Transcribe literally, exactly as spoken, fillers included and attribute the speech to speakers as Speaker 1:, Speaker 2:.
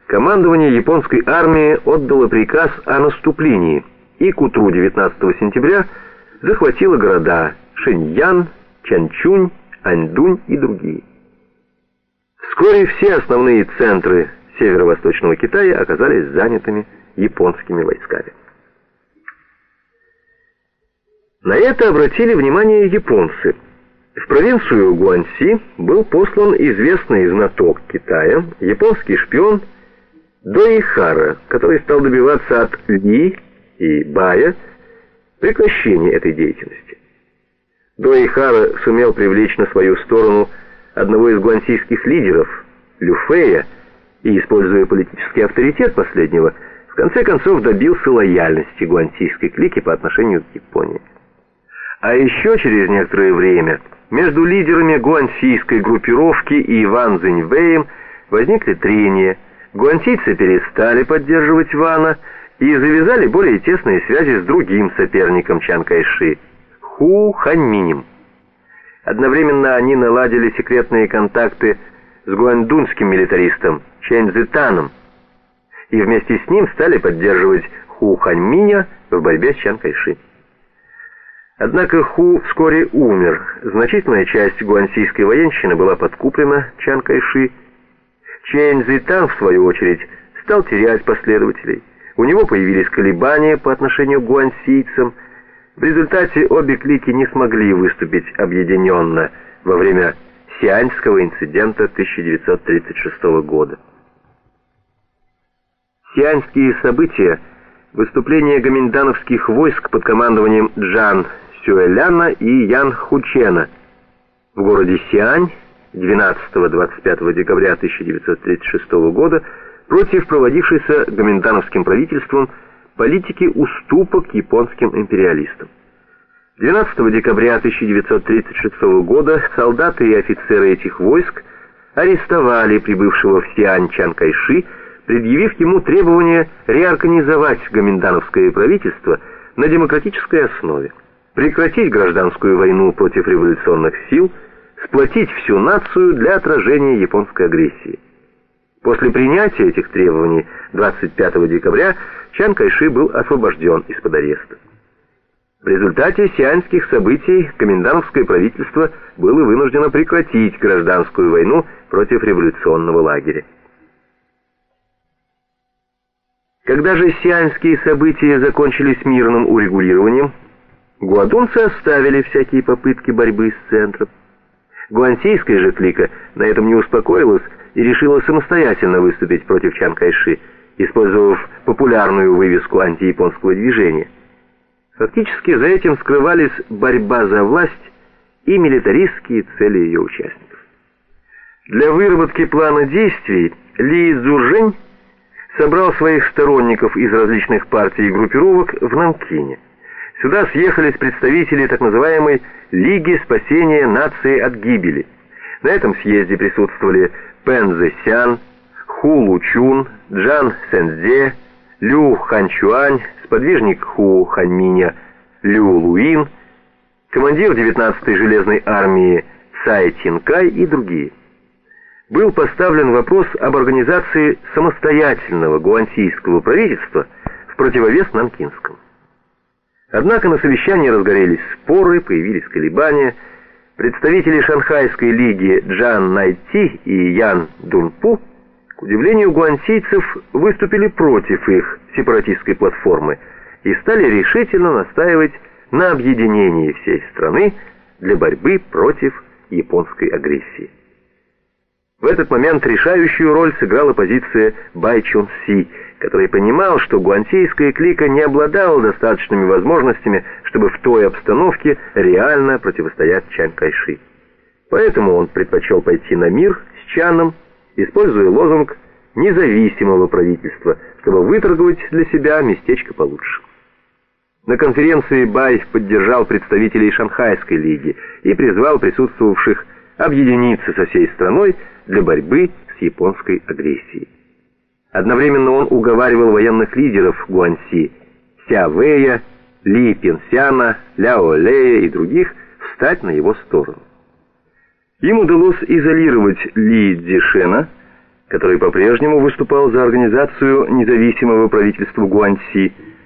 Speaker 1: командование японской армии отдало приказ о наступлении и к утру девятнадцатого сентября захватило города Шэньян, Чанчунь, Аньдунь и другие. Вскоре все основные центры северо-восточного Китая оказались занятыми японскими войсками. На это обратили внимание японцы. В провинцию Гуанси был послан известный знаток Китая, японский шпион Доихара, который стал добиваться от Ли и Бая прекращения этой деятельности. Доихара сумел привлечь на свою сторону одного из гуансийских лидеров, Люфея, и, используя политический авторитет последнего, в конце концов добился лояльности гуансийской клики по отношению к Японии. А еще через некоторое время между лидерами гуансийской группировки и Ван Цзиньвэем возникли трения. Гуансийцы перестали поддерживать Вана и завязали более тесные связи с другим соперником Чан Кайши – Ху Ханьминем. Одновременно они наладили секретные контакты с гуандунским милитаристом Чэнь Цзитаном и вместе с ним стали поддерживать Ху Ханьминя в борьбе с Чан Кайши. Однако Ху вскоре умер. Значительная часть гуансийской военщины была подкуплена Чан Кайши. Чэнь Цзитан, в свою очередь, стал терять последователей. У него появились колебания по отношению к гуансийцам. В результате обе клики не смогли выступить объединенно во время Сианьского инцидента тысяча девятьсот тридцать шестого года. Сианьские события, выступление гоминдановских войск под командованием Джан Сюэляна и Ян Хучена в городе Сиань двенадцатого-двадцать пятого декабря тысяча девятьсот тридцать шестого года против проводившейся гоминдановским правительством политики уступок японским империалистам. двенадцатого декабря тысяча девятьсот тридцать шестого года солдаты и офицеры этих войск арестовали прибывшего в Сиань Чан Кайши, предъявив ему требование реорганизовать гоминдановское правительство на демократической основе, прекратить гражданскую войну против революционных сил, сплотить всю нацию для отражения японской агрессии. После принятия этих требований двадцать пятого декабря Чан Кайши был освобожден из-под ареста. В результате сианьских событий комендантское правительство было вынуждено прекратить гражданскую войну против революционного лагеря. Когда же сианьские события закончились мирным урегулированием, гуандунцы оставили всякие попытки борьбы с центром. Гуансийская же клика на этом не успокоилась и решила самостоятельно выступить против Чан Кайши, использовав популярную вывеску антияпонского движения. Фактически за этим скрывались борьба за власть и милитаристские цели ее участников. Для выработки плана действий Ли Цзужэнь собрал своих сторонников из различных партий и группировок в Нанкине. Сюда съехались представители так называемой «Лиги спасения нации от гибели». На этом съезде присутствовали Пэн Цзэсян, Ху Лучун, Джан Сэнцзе, Лю Ханчуань, сподвижник Ху Ханьминя Лю Луин, командир девятнадцатой железной армии Цай Тинкай и другие. Был поставлен вопрос об организации самостоятельного гуансийского правительства в противовес нанкинскому. Однако на совещании разгорелись споры, появились колебания. Представители Шанхайской лиги Джан Найти и Ян Дунпу, к удивлению гуансийцев, выступили против их сепаратистской платформы и стали решительно настаивать на объединении всей страны для борьбы против японской агрессии. В этот момент решающую роль сыграла позиция Бай Чун Си, который понимал, что гуансийская клика не обладала достаточными возможностями, чтобы в той обстановке реально противостоять Чан Кайши. Поэтому он предпочел пойти на мир с Чаном, используя лозунг независимого правительства, чтобы выторговать для себя местечко получше. На конференции Бай поддержал представителей Шанхайской лиги и призвал присутствовавших объединиться со всей страной для борьбы с японской агрессией. Одновременно он уговаривал военных лидеров Гуанси, Ся Вэя, Ли Пинсяна, Ляо Лея и других встать на его сторону. Им удалось изолировать Ли Цзишена, который по-прежнему выступал за организацию независимого правительства Гуаньси,